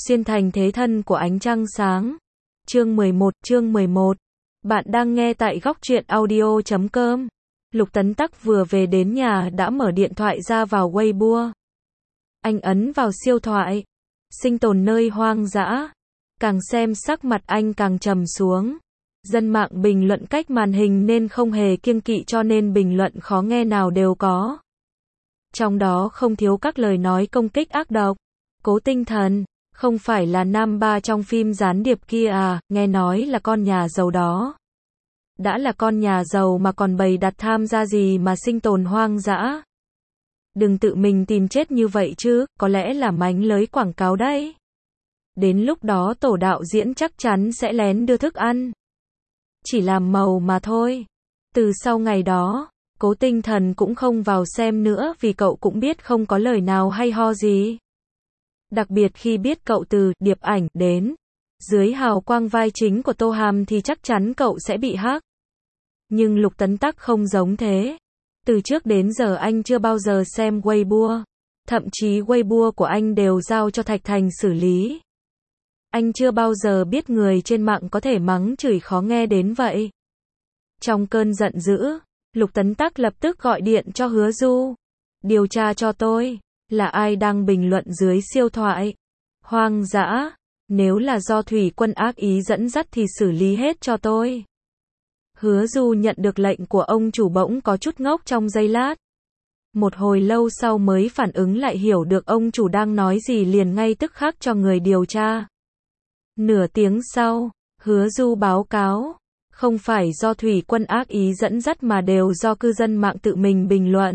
Xuyên thành thế thân của ánh trăng sáng. Chương 11. Bạn đang nghe tại góc truyện audio.com. Lục Tấn Tắc vừa về đến nhà đã mở điện thoại ra vào Weibo. Anh ấn vào siêu thoại. Sinh tồn nơi hoang dã. Càng xem sắc mặt anh càng trầm xuống. Dân mạng bình luận cách màn hình nên không hề kiêng kỵ, cho nên bình luận khó nghe nào đều có. Trong đó không thiếu các lời nói công kích ác độc. Cố Tinh Thần, không phải là nam ba trong phim gián điệp kia à, nghe nói là con nhà giàu đó. Đã là con nhà giàu mà còn bày đặt tham gia gì mà sinh tồn hoang dã. Đừng tự mình tìm chết như vậy chứ, có lẽ là mánh lới quảng cáo đấy. Đến lúc đó tổ đạo diễn chắc chắn sẽ lén đưa thức ăn. Chỉ làm màu mà thôi. Từ sau ngày đó, Cố Tinh Thần cũng không vào xem nữa vì cậu cũng biết không có lời nào hay ho gì. Đặc biệt khi biết cậu từ điệp ảnh đến dưới hào quang vai chính của Tô Hàm thì chắc chắn cậu sẽ bị hack. Nhưng Lục Tấn Tắc không giống thế. Từ trước đến giờ anh chưa bao giờ xem Weibo. Thậm chí Weibo của anh đều giao cho Thạch Thành xử lý. Anh chưa bao giờ biết người trên mạng có thể mắng chửi khó nghe đến vậy. Trong cơn giận dữ, Lục Tấn Tắc lập tức gọi điện cho Hứa Du. Điều tra cho tôi, là ai đang bình luận dưới siêu thoại. Hoang dã, nếu là do thủy quân ác ý dẫn dắt thì xử lý hết cho tôi. Hứa Du nhận được lệnh của ông chủ bỗng có chút ngốc trong giây lát. Một hồi lâu sau mới phản ứng lại, hiểu được ông chủ đang nói gì, liền ngay tức khắc cho người điều tra. Nửa tiếng sau, Hứa Du báo cáo, không phải do thủy quân ác ý dẫn dắt mà đều do cư dân mạng tự mình bình luận.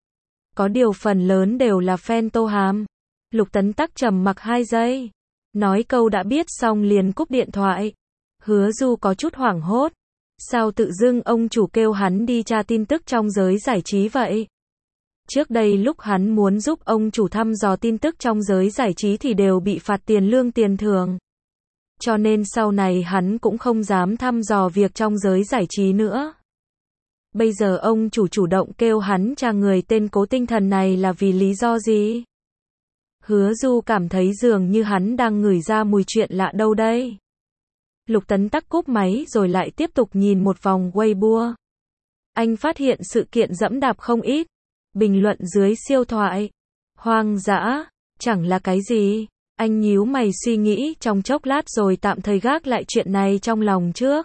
Có điều phần lớn đều là fan Tô Hàm. Lục Tấn Tắc trầm mặc 2 giây. Nói câu đã biết xong liền cúp điện thoại. Hứa Du có chút hoảng hốt. Sao tự dưng ông chủ kêu hắn đi tra tin tức trong giới giải trí vậy? Trước đây lúc hắn muốn giúp ông chủ thăm dò tin tức trong giới giải trí thì đều bị phạt tiền lương tiền thưởng. Cho nên sau này hắn cũng không dám thăm dò việc trong giới giải trí nữa. Bây giờ ông chủ chủ động kêu hắn tra người tên Cố Tinh Thần này là vì lý do gì? Hứa Du cảm thấy dường như hắn đang ngửi ra mùi chuyện lạ đâu đây. Lục Tấn Tắc cúp máy rồi lại tiếp tục nhìn một vòng Weibo. Anh phát hiện sự kiện dẫm đạp không ít. Bình luận dưới siêu thoại. Hoang dã, chẳng là cái gì. Anh nhíu mày suy nghĩ trong chốc lát rồi tạm thời gác lại chuyện này trong lòng trước.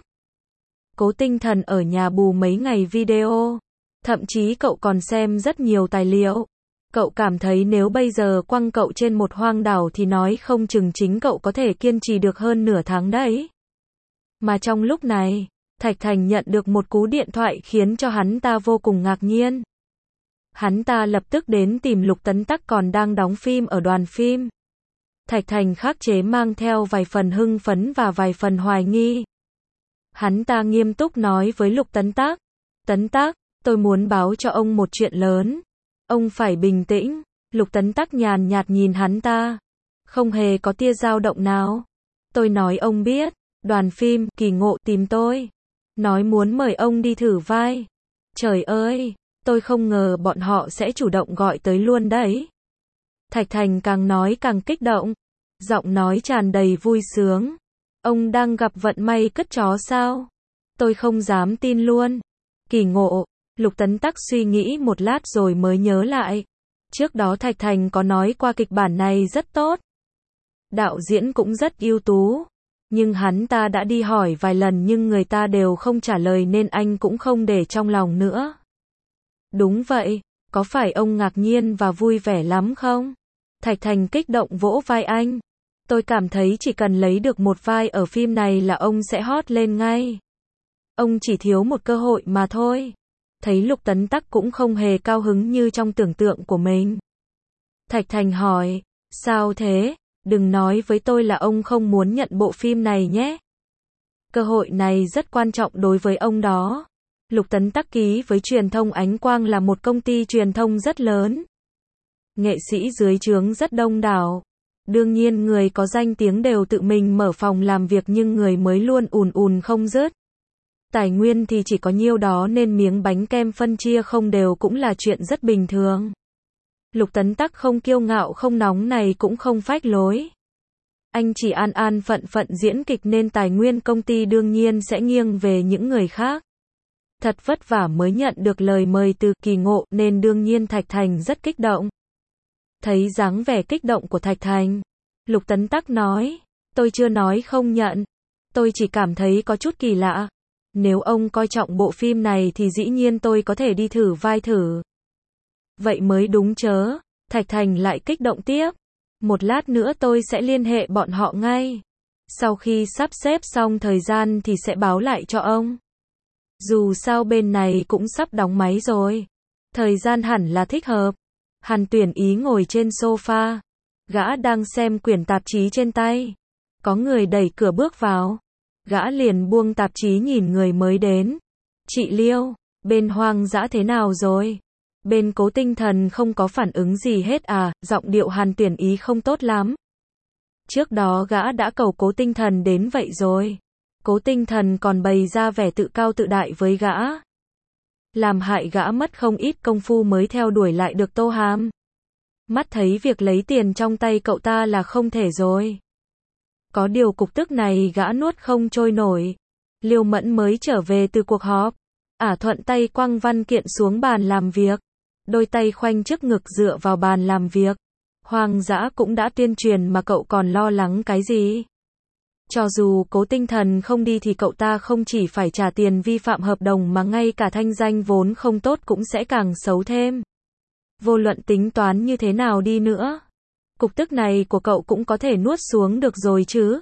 Cố Tinh Thần ở nhà bù mấy ngày video. Thậm chí cậu còn xem rất nhiều tài liệu. Cậu cảm thấy nếu bây giờ quăng cậu trên một hoang đảo thì nói không chừng chính cậu có thể kiên trì được hơn nửa tháng đấy. Mà trong lúc này, Thạch Thành nhận được một cú điện thoại khiến cho hắn ta vô cùng ngạc nhiên. Hắn ta lập tức đến tìm Lục Tấn Tắc còn đang đóng phim ở đoàn phim. Thạch Thành khắc chế mang theo vài phần hưng phấn và vài phần hoài nghi. Hắn ta nghiêm túc nói với Lục Tấn Tắc. Tấn Tắc, tôi muốn báo cho ông một chuyện lớn. Ông phải bình tĩnh. Lục Tấn Tắc nhàn nhạt nhìn hắn ta. Không hề có tia dao động nào. Tôi nói ông biết. Đoàn phim Kỳ Ngộ tìm tôi. Nói muốn mời ông đi thử vai. Trời ơi, tôi không ngờ bọn họ sẽ chủ động gọi tới luôn đấy. Thạch Thành càng nói càng kích động. Giọng nói tràn đầy vui sướng. Ông đang gặp vận may cất chó sao? Tôi không dám tin luôn. Kỳ Ngộ. Lục Tấn Tắc suy nghĩ một lát rồi mới nhớ lại. Trước đó Thạch Thành có nói qua kịch bản này rất tốt. Đạo diễn cũng rất ưu tú. Nhưng hắn ta đã đi hỏi vài lần nhưng người ta đều không trả lời nên anh cũng không để trong lòng nữa. Đúng vậy, có phải ông ngạc nhiên và vui vẻ lắm không? Thạch Thành kích động vỗ vai anh. Tôi cảm thấy chỉ cần lấy được một vai ở phim này là ông sẽ hot lên ngay. Ông chỉ thiếu một cơ hội mà thôi. Thấy Lục Tấn Tắc cũng không hề cao hứng như trong tưởng tượng của mình. Thạch Thành hỏi, sao thế? Đừng nói với tôi là ông không muốn nhận bộ phim này nhé. Cơ hội này rất quan trọng đối với ông đó. Lục Tấn Tắc ký với truyền thông Ánh Quang là một công ty truyền thông rất lớn. Nghệ sĩ dưới trướng rất đông đảo. Đương nhiên người có danh tiếng đều tự mình mở phòng làm việc nhưng người mới luôn ùn ùn không dứt. Tài nguyên thì chỉ có nhiêu đó nên miếng bánh kem phân chia không đều cũng là chuyện rất bình thường. Lục Tấn Tắc không kiêu ngạo không nóng này cũng không phách lối. Anh chỉ an an phận phận diễn kịch nên tài nguyên công ty đương nhiên sẽ nghiêng về những người khác. Thật vất vả mới nhận được lời mời từ Kỳ Ngộ nên đương nhiên Thạch Thành rất kích động. Thấy dáng vẻ kích động của Thạch Thành, Lục Tấn Tắc nói, tôi chưa nói không nhận. Tôi chỉ cảm thấy có chút kỳ lạ. Nếu ông coi trọng bộ phim này thì dĩ nhiên tôi có thể đi thử vai thử. Vậy mới đúng chớ. Thạch Thành lại kích động tiếp. Một lát nữa tôi sẽ liên hệ bọn họ ngay. Sau khi sắp xếp xong thời gian thì sẽ báo lại cho ông. Dù sao bên này cũng sắp đóng máy rồi. Thời gian hẳn là thích hợp. Hàn Tuyển Ý ngồi trên sofa. Gã đang xem quyển tạp chí trên tay. Có người đẩy cửa bước vào. Gã liền buông tạp chí nhìn người mới đến. Chị Liêu, bên Hoang Dã thế nào rồi? Bên Cố Tinh Thần không có phản ứng gì hết à? Giọng điệu Hàn Tuyển Ý không tốt lắm. Trước đó gã đã cầu Cố Tinh Thần đến vậy rồi. Cố Tinh Thần còn bày ra vẻ tự cao tự đại với gã. Làm hại gã mất không ít công phu mới theo đuổi lại được Tô Hàm. Mắt thấy việc lấy tiền trong tay cậu ta là không thể rồi. Có điều cục tức này gã nuốt không trôi nổi. Liêu Mẫn mới trở về từ cuộc họp. Thuận tay quăng văn kiện xuống bàn làm việc. Đôi tay khoanh trước ngực dựa vào bàn làm việc. Hoang Dã cũng đã tuyên truyền mà cậu còn lo lắng cái gì? Cho dù Cố Tinh Thần không đi thì cậu ta không chỉ phải trả tiền vi phạm hợp đồng mà ngay cả thanh danh vốn không tốt cũng sẽ càng xấu thêm. Vô luận tính toán như thế nào đi nữa, cục tức này của cậu cũng có thể nuốt xuống được rồi chứ.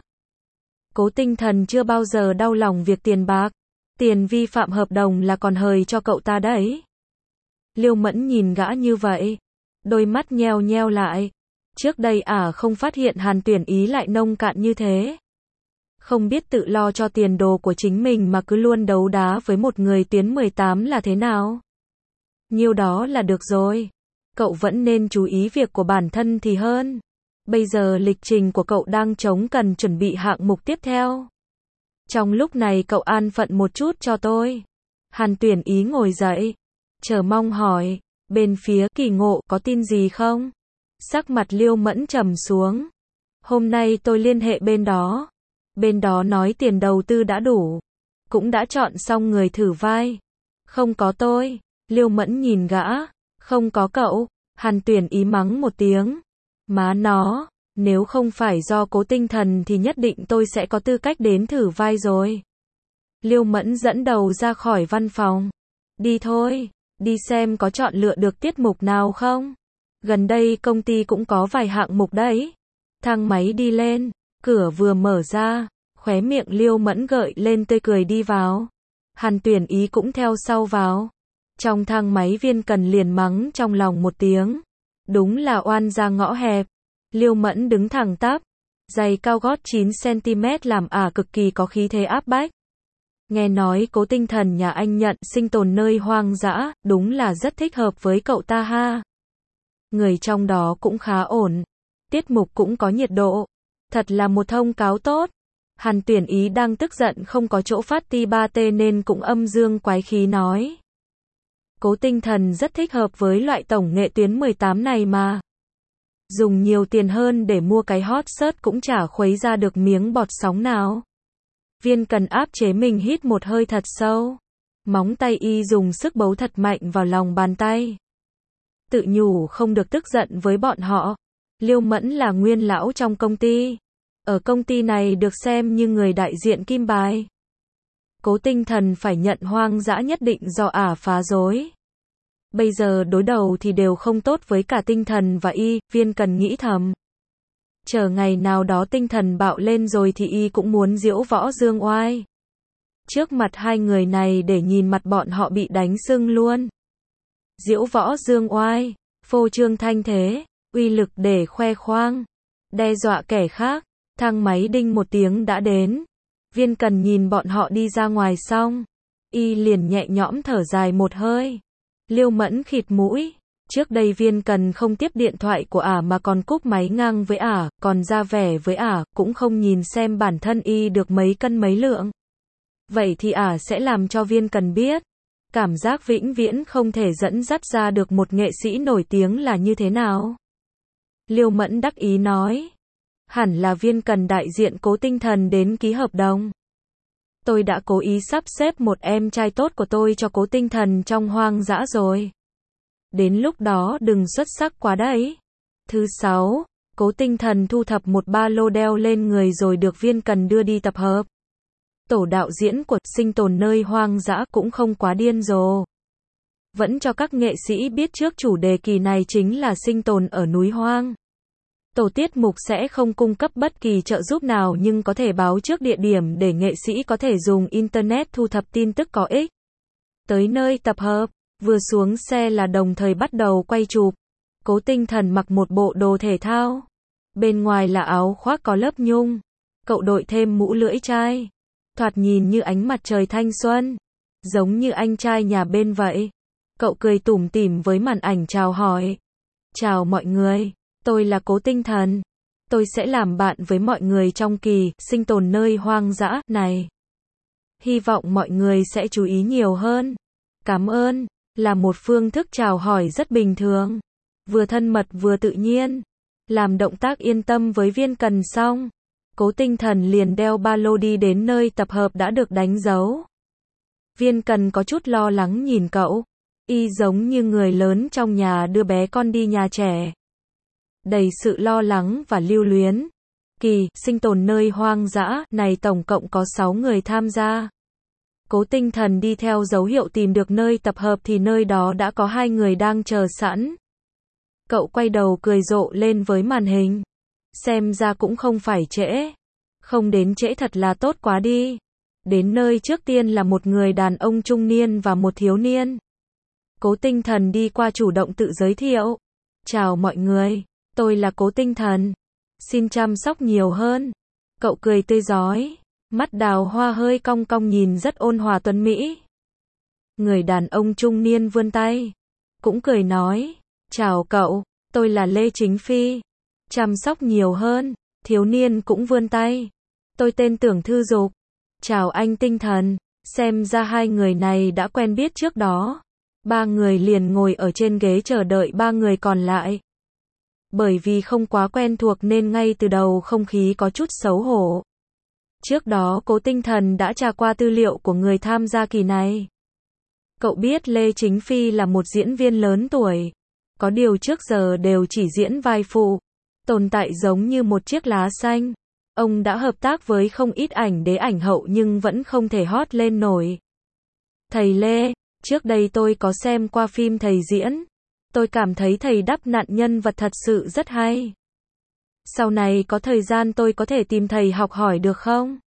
Cố Tinh Thần chưa bao giờ đau lòng việc tiền bạc. Tiền vi phạm hợp đồng là còn hời cho cậu ta đấy. Liêu Mẫn nhìn gã như vậy. Đôi mắt nheo nheo lại. Trước đây không phát hiện Hàn Tuyển Ý lại nông cạn như thế. Không biết tự lo cho tiền đồ của chính mình mà cứ luôn đấu đá với một người tuyến 18 là thế nào. Nhiêu đó là được rồi. Cậu vẫn nên chú ý việc của bản thân thì hơn. Bây giờ lịch trình của cậu đang trống cần chuẩn bị hạng mục tiếp theo. Trong lúc này cậu an phận một chút cho tôi. Hàn Tuyển Ý ngồi dậy. Chờ mong hỏi. Bên phía Kỳ Ngộ có tin gì không? Sắc mặt Liêu Mẫn trầm xuống. Hôm nay tôi liên hệ bên đó. Bên đó nói tiền đầu tư đã đủ. Cũng đã chọn xong người thử vai. Không có tôi. Liêu Mẫn nhìn gã. Không có cậu. Hàn Tuyển Ý mắng một tiếng. Má nó, nếu không phải do Cố Tinh Thần thì nhất định tôi sẽ có tư cách đến thử vai rồi. Liêu Mẫn dẫn đầu ra khỏi văn phòng. Đi thôi, đi xem có chọn lựa được tiết mục nào không. Gần đây công ty cũng có vài hạng mục đấy. Thang máy đi lên, cửa vừa mở ra, khóe miệng Liêu Mẫn gợi lên tươi cười đi vào. Hàn Tuyển Ý cũng theo sau vào. Trong thang máy Viên Cần liền mắng trong lòng một tiếng. Đúng là oan ra ngõ hẹp. Liêu Mẫn đứng thẳng tắp. Giày cao gót 9cm làm cực kỳ có khí thế áp bách. Nghe nói Cố Tinh Thần nhà anh nhận sinh tồn nơi hoang dã, đúng là rất thích hợp với cậu ta ha. Người trong đó cũng khá ổn. Tiết mục cũng có nhiệt độ. Thật là một thông cáo tốt. Hàn Tuyển Ý đang tức giận không có chỗ phát ti ba tê nên cũng âm dương quái khí nói. Cố Tinh Thần rất thích hợp với loại tổng nghệ tuyến 18 này mà. Dùng nhiều tiền hơn để mua cái hot search cũng chả khuấy ra được miếng bọt sóng nào. Viên Cần áp chế mình hít một hơi thật sâu. Móng tay y dùng sức bấu thật mạnh vào lòng bàn tay. Tự nhủ không được tức giận với bọn họ. Liêu Mẫn là nguyên lão trong công ty. Ở công ty này được xem như người đại diện kim bài. Cố Tinh Thần phải nhận hoang dã nhất định do phá rối. Bây giờ đối đầu thì đều không tốt với cả Tinh Thần và y, Viên Cần nghĩ thầm. Chờ ngày nào đó Tinh Thần bạo lên rồi thì y cũng muốn diễu võ dương oai. Trước mặt hai người này để nhìn mặt bọn họ bị đánh sưng luôn. Diễu võ dương oai, phô trương thanh thế, uy lực để khoe khoang, đe dọa kẻ khác. Thang máy đinh một tiếng đã đến. Viên Cần nhìn bọn họ đi ra ngoài xong, y liền nhẹ nhõm thở dài một hơi. Liêu Mẫn khịt mũi. Trước đây Viên Cần không tiếp điện thoại của mà còn cúp máy ngang với còn ra vẻ với cũng không nhìn xem bản thân y được mấy cân mấy lượng. Vậy thì sẽ làm cho Viên Cần biết. Cảm giác vĩnh viễn không thể dẫn dắt ra được một nghệ sĩ nổi tiếng là như thế nào. Liêu Mẫn đắc ý nói. Hẳn là Viên Cần đại diện Cố Tinh Thần đến ký hợp đồng. Tôi đã cố ý sắp xếp một em trai tốt của tôi cho Cố Tinh Thần trong hoang dã rồi. Đến lúc đó đừng xuất sắc quá đấy. Thứ 6, Cố Tinh Thần thu thập một ba lô đeo lên người rồi được Viên Cần đưa đi tập hợp. Tổ đạo diễn của Sinh tồn nơi hoang dã cũng không quá điên rồ. Vẫn cho các nghệ sĩ biết trước chủ đề kỳ này chính là sinh tồn ở núi hoang. Tổ tiết mục sẽ không cung cấp bất kỳ trợ giúp nào nhưng có thể báo trước địa điểm để nghệ sĩ có thể dùng Internet thu thập tin tức có ích. Tới nơi tập hợp, vừa xuống xe là đồng thời bắt đầu quay chụp. Cố Tinh Thần mặc một bộ đồ thể thao. Bên ngoài là áo khoác có lớp nhung. Cậu đội thêm mũ lưỡi chai. Thoạt nhìn như ánh mặt trời thanh xuân. Giống như anh trai nhà bên vậy. Cậu cười tủm tỉm với màn ảnh chào hỏi. Chào mọi người, tôi là Cố Tinh Thần. Tôi sẽ làm bạn với mọi người trong kỳ sinh tồn nơi hoang dã này. Hy vọng mọi người sẽ chú ý nhiều hơn. Cảm ơn, là một phương thức chào hỏi rất bình thường. Vừa thân mật vừa tự nhiên. Làm động tác yên tâm với Viên Cần xong. Cố Tinh Thần liền đeo ba lô đi đến nơi tập hợp đã được đánh dấu. Viên Cần có chút lo lắng nhìn cậu. Y giống như người lớn trong nhà đưa bé con đi nhà trẻ. Đầy sự lo lắng và lưu luyến. Kỳ sinh tồn nơi hoang dã này tổng cộng có 6 người tham gia. Cố Tinh Thần đi theo dấu hiệu tìm được nơi tập hợp thì nơi đó đã có 2 người đang chờ sẵn. Cậu quay đầu cười rộ lên với màn hình. Xem ra cũng không phải trễ. Không đến trễ thật là tốt quá đi. Đến nơi trước tiên là một người đàn ông trung niên và một thiếu niên. Cố Tinh Thần đi qua chủ động tự giới thiệu. Chào mọi người, tôi là Cố Tinh Thần. Xin chăm sóc nhiều hơn. Cậu cười tươi rói. Mắt đào hoa hơi cong cong nhìn rất ôn hòa tuấn mỹ. Người đàn ông trung niên vươn tay. Cũng cười nói. Chào cậu, tôi là Lê Chính Phi. Chăm sóc nhiều hơn. Thiếu niên cũng vươn tay. Tôi tên Tưởng Thư Dục. Chào anh Tinh Thần. Xem ra 2 người này đã quen biết trước đó. 3 người liền ngồi ở trên ghế chờ đợi 3 người còn lại. Bởi vì không quá quen thuộc nên ngay từ đầu không khí có chút xấu hổ. Trước đó Cố Tinh Thần đã tra qua tư liệu của người tham gia kỳ này. Cậu biết Lê Chính Phi là một diễn viên lớn tuổi. Có điều trước giờ đều chỉ diễn vai phụ. Tồn tại giống như một chiếc lá xanh. Ông đã hợp tác với không ít ảnh đế ảnh hậu nhưng vẫn không thể hot lên nổi. Thầy Lê, trước đây tôi có xem qua phim thầy diễn. Tôi cảm thấy thầy đắp nặn nhân vật thật sự rất hay. Sau này có thời gian tôi có thể tìm thầy học hỏi được không?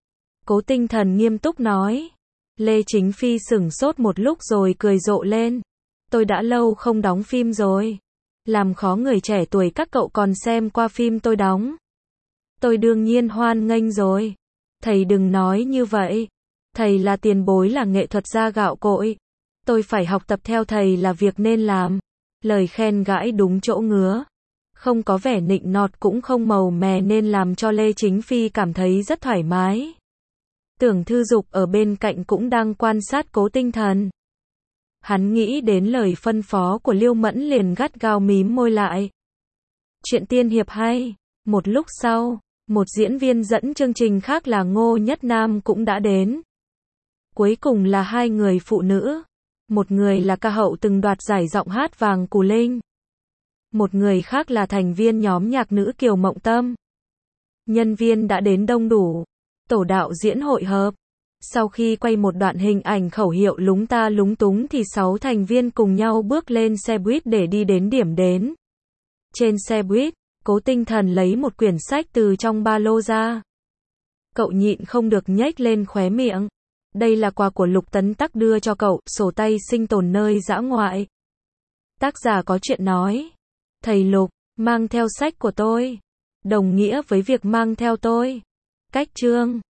Cố Tinh Thần nghiêm túc nói. Lê Chính Phi sửng sốt một lúc rồi cười rộ lên. Tôi đã lâu không đóng phim rồi. Làm khó người trẻ tuổi các cậu còn xem qua phim tôi đóng. Tôi đương nhiên hoan nghênh rồi. Thầy đừng nói như vậy. Thầy là tiền bối là nghệ thuật gia gạo cội. Tôi phải học tập theo thầy là việc nên làm. Lời khen gãi đúng chỗ ngứa. Không có vẻ nịnh nọt cũng không màu mè nên làm cho Lê Chính Phi cảm thấy rất thoải mái. Tưởng Thư Dục ở bên cạnh cũng đang quan sát Cố Tinh Thần. Hắn nghĩ đến lời phân phó của Liêu Mẫn liền gắt gao mím môi lại. Chuyện tiên hiệp hay. Một lúc sau, một diễn viên dẫn chương trình khác là Ngô Nhất Nam cũng đã đến. Cuối cùng là 2 người phụ nữ. Một người là ca hậu từng đoạt giải giọng hát vàng Cù Linh. Một người khác là thành viên nhóm nhạc nữ Kiều Mộng Tâm. Nhân viên đã đến đông đủ. Tổ đạo diễn hội hợp. Sau khi quay một đoạn hình ảnh khẩu hiệu lúng ta lúng túng thì 6 thành viên cùng nhau bước lên xe buýt để đi đến điểm đến. Trên xe buýt, Cố Tinh Thần lấy một quyển sách từ trong ba lô ra. Cậu nhịn không được nhếch lên khóe miệng. Đây là quà của Lục Tấn Tắc đưa cho cậu, sổ tay sinh tồn nơi dã ngoại. Tác giả có chuyện nói. Thầy Lục, mang theo sách của tôi. Đồng nghĩa với việc mang theo tôi. Cách chương.